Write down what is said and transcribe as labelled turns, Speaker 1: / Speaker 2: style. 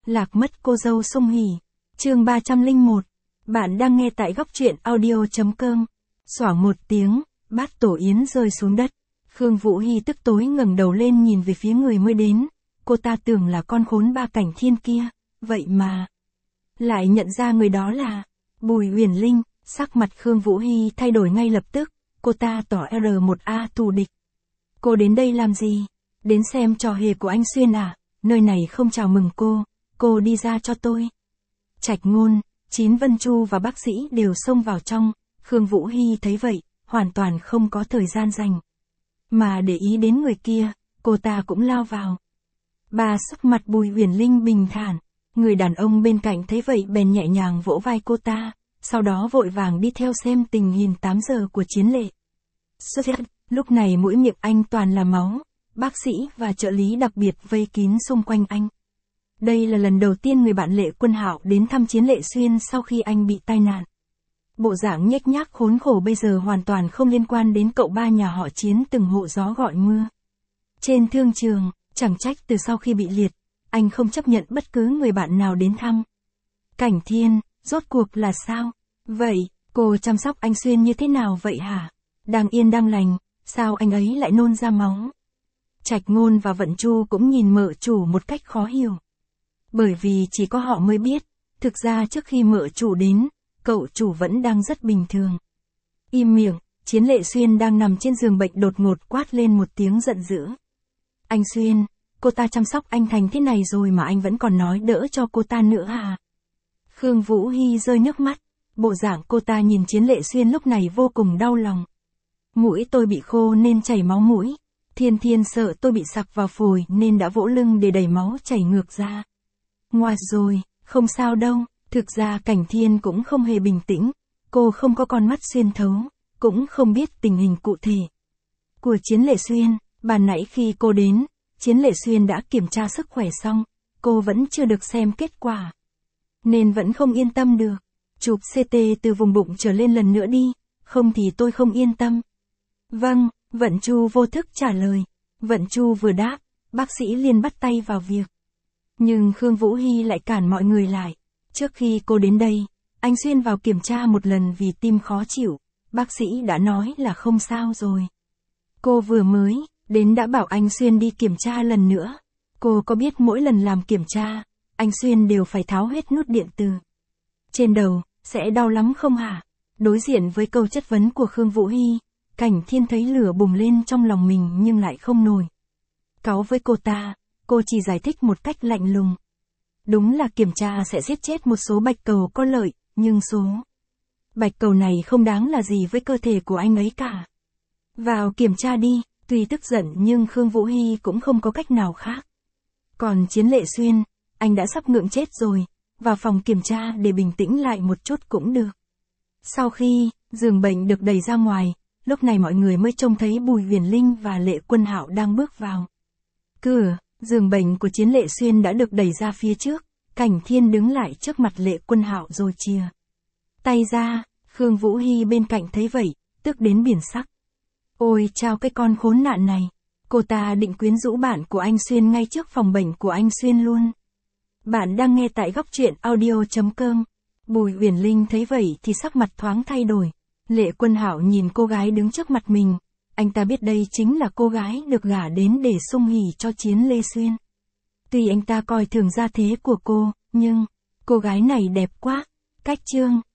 Speaker 1: Lạc mất cô dâu Sung Hỉ. Chương 301. Bạn đang nghe tại góc truyện audio.com. Xoảng một tiếng, bát tổ yến rơi xuống đất. Khương Vũ Hi tức tối ngẩng đầu lên nhìn về phía người mới đến. Cô ta tưởng là con khốn Ba Cảnh Thiên kia, vậy mà lại nhận ra người đó là Bùi Huyền Linh. Sắc mặt Khương Vũ Hi thay đổi ngay lập tức, cô ta tỏ R1A thù địch. Cô đến đây làm gì? Đến xem trò hề của anh Xuyên à? Nơi này không chào mừng cô đi ra cho tôi. Trạch Ngôn, Chín Vân Chu và bác sĩ đều xông vào trong. Khương Vũ Hi thấy vậy, hoàn toàn không có thời gian dành mà để ý đến người kia, cô ta cũng lao vào. Sắc mặt Bùi Huyền Linh bình thản, người đàn ông bên cạnh thấy vậy bèn nhẹ nhàng vỗ vai cô ta, sau đó vội vàng đi theo xem tình hình 8 giờ của Chiến Lệ. Lúc này mũi miệng anh toàn là máu, bác sĩ và trợ lý đặc biệt vây kín xung quanh anh. Đây là lần đầu tiên người bạn Lệ Quân Hạo đến thăm Chiến Lệ Xuyên sau khi anh bị tai nạn. Bộ dạng nhếch nhác khốn khổ bây giờ hoàn toàn không liên quan đến cậu ba nhà họ Chiến từng hộ gió gọi mưa. Trên thương trường, chẳng trách từ sau khi bị liệt, anh không chấp nhận bất cứ người bạn nào đến thăm. Cảnh Thiên, rốt cuộc là sao? Vậy, cô chăm sóc anh Xuyên như thế nào vậy hả? Đang yên đang lành, sao anh ấy lại nôn ra máu? Trạch Ngôn và Vận Chu cũng nhìn mợ chủ một cách khó hiểu. Bởi vì chỉ có họ mới biết, thực ra trước khi mợ chủ đến, cậu chủ vẫn đang rất bình thường. Im miệng, Chiến Lệ Xuyên đang nằm trên giường bệnh đột ngột quát lên một tiếng giận dữ. Anh Xuyên, cô ta chăm sóc anh thành thế này rồi mà anh vẫn còn nói đỡ cho cô ta nữa à? Khương Vũ Hi rơi nước mắt, bộ dạng cô ta nhìn Chiến Lệ Xuyên lúc này vô cùng đau lòng. Mũi tôi bị khô nên chảy máu mũi, Thiên sợ tôi bị sặc vào phổi nên đã vỗ lưng để đẩy máu chảy ngược ra. Ngoa rồi, không sao đâu, thực ra Cảnh Thiên cũng không hề bình tĩnh, cô không có con mắt xuyên thấu, cũng không biết tình hình cụ thể của Chiến Lệ Xuyên. Ban nãy khi cô đến, Chiến Lệ Xuyên đã kiểm tra sức khỏe xong, cô vẫn chưa được xem kết quả, nên vẫn không yên tâm được. Chụp CT từ vùng bụng trở lên lần nữa đi, không thì tôi không yên tâm. Vâng, Vận Chu vô thức trả lời. Vận Chu vừa đáp, bác sĩ liền bắt tay vào việc. Nhưng Khương Vũ Hi lại cản mọi người lại. Trước khi cô đến đây, anh Xuyên vào kiểm tra một lần vì tim khó chịu, bác sĩ đã nói là không sao rồi. Cô vừa mới đến đã bảo anh Xuyên đi kiểm tra lần nữa. Cô có biết mỗi lần làm kiểm tra, anh Xuyên đều phải tháo hết nút điện từ trên đầu, sẽ đau lắm không hả? Đối diện với câu chất vấn của Khương Vũ Hi, Cảnh Thiên thấy lửa bùng lên trong lòng mình nhưng lại không nổi cáu với cô ta, cô chỉ giải thích một cách lạnh lùng. Đúng là kiểm tra sẽ giết chết một số bạch cầu có lợi, nhưng số bạch cầu này không đáng là gì với cơ thể của anh ấy cả. Vào kiểm tra đi. Tuy tức giận nhưng Khương Vũ Hi cũng không có cách nào khác. Còn Chiến Lệ Xuyên, anh đã sắp ngượng chết rồi, vào phòng kiểm tra để bình tĩnh lại một chút cũng được. Sau khi giường bệnh được đẩy ra ngoài, lúc này mọi người mới trông thấy Bùi Huyền Linh và Lệ Quân Hạo đang bước vào. Cửa, giường bệnh của Chiến Lệ Xuyên đã được đẩy ra phía trước, Cảnh Thiên đứng lại trước mặt Lệ Quân Hạo rồi chìa tay ra. Khương Vũ Hi bên cạnh thấy vậy, tức đến biển sắc. Ôi chao cái con khốn nạn này, cô ta định quyến rũ bạn của anh Xuyên ngay trước phòng bệnh của anh Xuyên luôn. Bạn đang nghe tại góc truyện audio.com. Bùi Huyền Linh thấy vậy thì sắc mặt thoáng thay đổi. Lệ Quân Hạo nhìn cô gái đứng trước mặt mình, anh ta biết đây chính là cô gái được gả đến để Sung Hỉ cho Chiến Lê Xuyên. Tuy anh ta coi thường gia thế của cô, nhưng cô gái này đẹp quá, cách trương,